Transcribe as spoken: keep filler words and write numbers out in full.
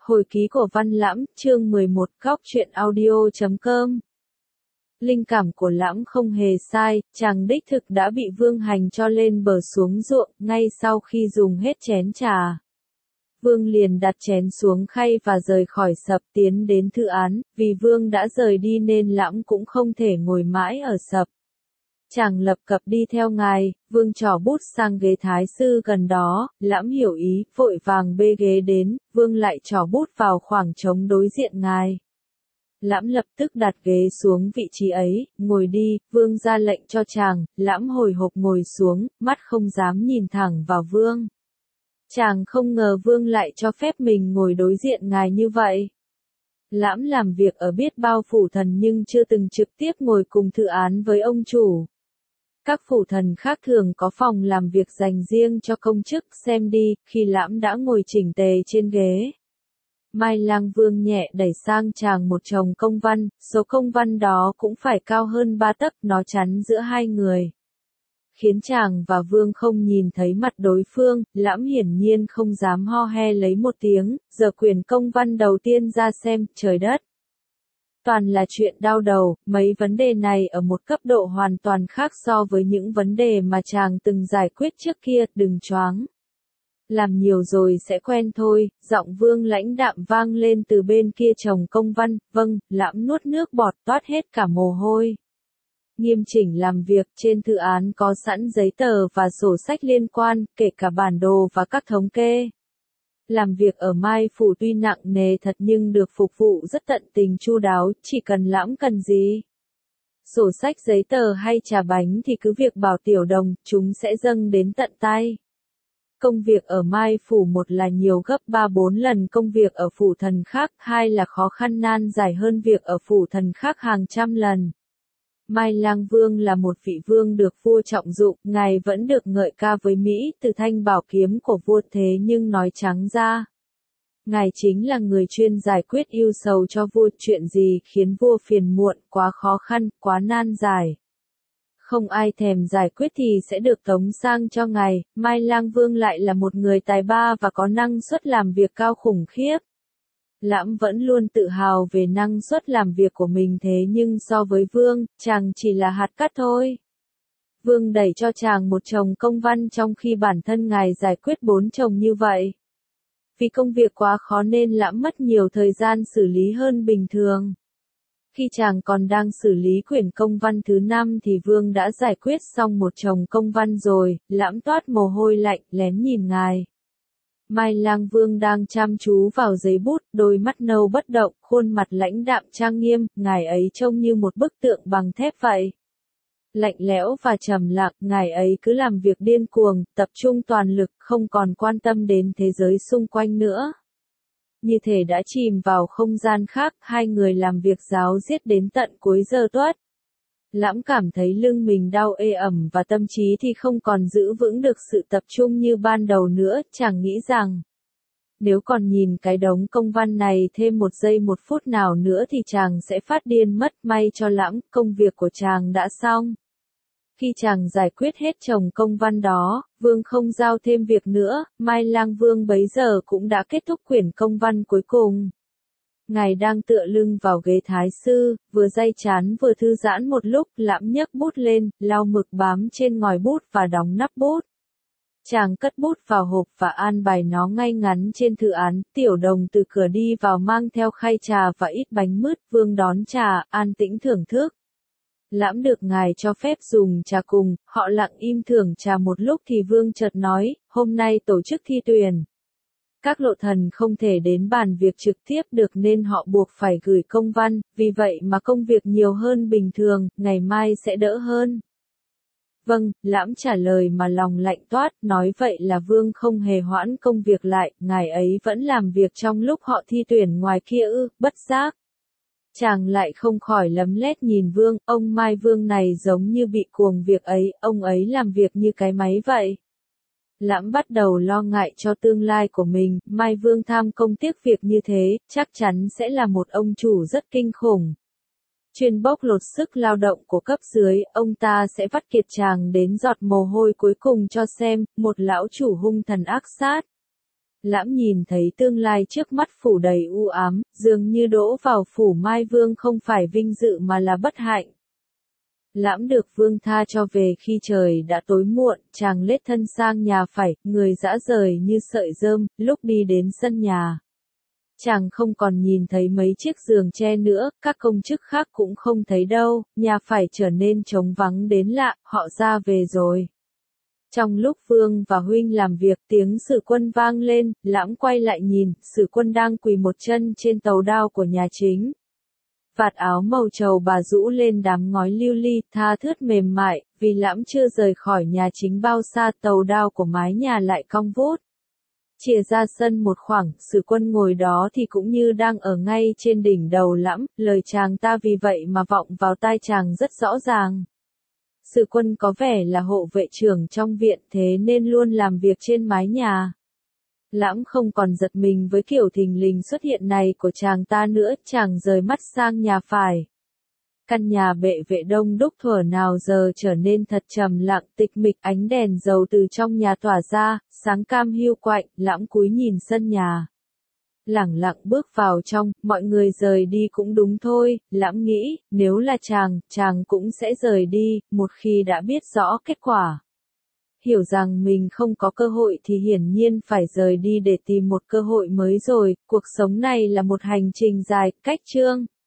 Hồi ký của Văn Lãm, chương mười một, góc truyện audio chấm com. Linh cảm của Lãm không hề sai, chàng đích thực đã bị Vương Hành cho lên bờ xuống ruộng, ngay sau khi dùng hết chén trà. Vương liền đặt chén xuống khay và rời khỏi sập tiến đến thư án, vì Vương đã rời đi nên Lãm cũng không thể ngồi mãi ở sập. Chàng lập cập đi theo ngài, Vương trỏ bút sang ghế thái sư gần đó, Lãm hiểu ý, vội vàng bê ghế đến, Vương lại trỏ bút vào khoảng trống đối diện ngài. Lãm lập tức đặt ghế xuống vị trí ấy, ngồi đi, Vương ra lệnh cho chàng, Lãm hồi hộp ngồi xuống, mắt không dám nhìn thẳng vào Vương. Chàng không ngờ Vương lại cho phép mình ngồi đối diện ngài như vậy. Lãm làm việc ở biết bao phủ thần nhưng chưa từng trực tiếp ngồi cùng thư án với ông chủ. Các phủ thần khác thường có phòng làm việc dành riêng cho công chức, xem đi, khi Lãm đã ngồi chỉnh tề trên ghế. Mai Lang Vương nhẹ đẩy sang chàng một chồng công văn, số công văn đó cũng phải cao hơn ba tấc, nó chắn giữa hai người. Khiến chàng và Vương không nhìn thấy mặt đối phương, Lãm hiển nhiên không dám ho he lấy một tiếng, giờ quyển công văn đầu tiên ra xem, trời đất. Toàn là chuyện đau đầu, mấy vấn đề này ở một cấp độ hoàn toàn khác so với những vấn đề mà chàng từng giải quyết trước kia, đừng choáng. Làm nhiều rồi sẽ quen thôi, giọng Vương lãnh đạm vang lên từ bên kia chồng công văn, vâng, Lãm nuốt nước bọt toát hết cả mồ hôi. Nghiêm chỉnh làm việc, trên thư án có sẵn giấy tờ và sổ sách liên quan, kể cả bản đồ và các thống kê. Làm việc ở Mai Phủ tuy nặng nề thật nhưng được phục vụ rất tận tình chu đáo, chỉ cần Lãm cần gì. Sổ sách giấy tờ hay trà bánh thì cứ việc bảo Tiểu Đồng, chúng sẽ dâng đến tận tay. Công việc ở Mai Phủ một là nhiều gấp ba bốn lần công việc ở phủ thần khác, hai là khó khăn nan giải hơn việc ở phủ thần khác hàng trăm lần. Mai Lang Vương là một vị vương được vua trọng dụng, ngài vẫn được ngợi ca với Mỹ từ thanh bảo kiếm của vua, thế nhưng nói trắng ra. Ngài chính là người chuyên giải quyết ưu sầu cho vua, chuyện gì khiến vua phiền muộn, quá khó khăn, quá nan giải. Không ai thèm giải quyết thì sẽ được tống sang cho ngài, Mai Lang Vương lại là một người tài ba và có năng suất làm việc cao khủng khiếp. Lãm vẫn luôn tự hào về năng suất làm việc của mình thế nhưng so với Vương, chàng chỉ là hạt cát thôi. Vương đẩy cho chàng một chồng công văn trong khi bản thân ngài giải quyết bốn chồng như vậy. Vì công việc quá khó nên Lãm mất nhiều thời gian xử lý hơn bình thường. Khi chàng còn đang xử lý quyển công văn thứ năm thì Vương đã giải quyết xong một chồng công văn rồi, Lãm toát mồ hôi lạnh, lén nhìn ngài. Mai Lang Vương đang chăm chú vào giấy bút, đôi mắt nâu bất động, khuôn mặt lãnh đạm trang nghiêm, ngài ấy trông như một bức tượng bằng thép vậy. Lạnh lẽo và trầm lặng, ngài ấy cứ làm việc điên cuồng, tập trung toàn lực, không còn quan tâm đến thế giới xung quanh nữa. Như thể đã chìm vào không gian khác, hai người làm việc ráo riết đến tận cuối giờ tuất. Lãm cảm thấy lưng mình đau ê ẩm và tâm trí thì không còn giữ vững được sự tập trung như ban đầu nữa, chàng nghĩ rằng nếu còn nhìn cái đống công văn này thêm một giây một phút nào nữa thì chàng sẽ phát điên mất. May cho Lãm, công việc của chàng đã xong. Khi chàng giải quyết hết chồng công văn đó, Vương không giao thêm việc nữa, Mai Lang Vương bấy giờ cũng đã kết thúc quyển công văn cuối cùng. Ngài đang tựa lưng vào ghế thái sư, vừa day chán vừa thư giãn một lúc, Lãm nhấc bút lên, lau mực bám trên ngòi bút và đóng nắp bút. Chàng cất bút vào hộp và an bài nó ngay ngắn trên thư án, Tiểu Đồng từ cửa đi vào mang theo khay trà và ít bánh mứt, Vương đón trà, an tĩnh thưởng thức. Lãm được ngài cho phép dùng trà cùng, họ lặng im thưởng trà một lúc thì Vương chợt nói, hôm nay tổ chức thi tuyển. Các lộ thần không thể đến bàn việc trực tiếp được nên họ buộc phải gửi công văn, vì vậy mà công việc nhiều hơn bình thường, ngày mai sẽ đỡ hơn. Vâng, Lãm trả lời mà lòng lạnh toát, nói vậy là Vương không hề hoãn công việc lại, ngài ấy vẫn làm việc trong lúc họ thi tuyển ngoài kia ư, bất giác. Chàng lại không khỏi lấm lét nhìn Vương, ông Mai Vương này giống như bị cuồng việc ấy, ông ấy làm việc như cái máy vậy. Lãm bắt đầu lo ngại cho tương lai của mình, Mai Vương tham công tiếc việc như thế, chắc chắn sẽ là một ông chủ rất kinh khủng. Chuyên bóc lột sức lao động của cấp dưới, ông ta sẽ vắt kiệt chàng đến giọt mồ hôi cuối cùng cho xem, một lão chủ hung thần ác sát. Lãm nhìn thấy tương lai trước mắt phủ đầy u ám, dường như đỗ vào phủ Mai Vương không phải vinh dự mà là bất hạnh. Lãm được vương tha cho về khi trời đã tối muộn, chàng lết thân sang nhà phải, người dã rời như sợi rơm, lúc đi đến sân nhà. Chàng không còn nhìn thấy mấy chiếc giường tre nữa, các công chức khác cũng không thấy đâu, nhà phải trở nên trống vắng đến lạ, họ ra về rồi. Trong lúc Vương và Huynh làm việc, tiếng Sử Quân vang lên, Lãm quay lại nhìn, Sử Quân đang quỳ một chân trên tàu đao của nhà chính. Vạt áo màu trầu bà rũ lên đám ngói lưu ly, tha thướt mềm mại, vì Lãm chưa rời khỏi nhà chính bao xa, tàu đao của mái nhà lại cong vút. Chìa ra sân một khoảng, Sử Quân ngồi đó thì cũng như đang ở ngay trên đỉnh đầu Lãm, lời chàng ta vì vậy mà vọng vào tai chàng rất rõ ràng. Sử Quân có vẻ là hộ vệ trưởng trong viện, thế nên luôn làm việc trên mái nhà. Lãm không còn giật mình với kiểu thình lình xuất hiện này của chàng ta nữa, chàng rời mắt sang nhà phải. Căn nhà bệ vệ đông đúc thuở nào giờ trở nên thật trầm lặng tịch mịch, ánh đèn dầu từ trong nhà tỏa ra, sáng cam hiu quạnh. Lãm cúi nhìn sân nhà. Lẳng lặng bước vào trong, mọi người rời đi cũng đúng thôi, Lãm nghĩ, nếu là chàng, chàng cũng sẽ rời đi, một khi đã biết rõ kết quả. Hiểu rằng mình không có cơ hội thì hiển nhiên phải rời đi để tìm một cơ hội mới rồi, cuộc sống này là một hành trình dài, cách chương.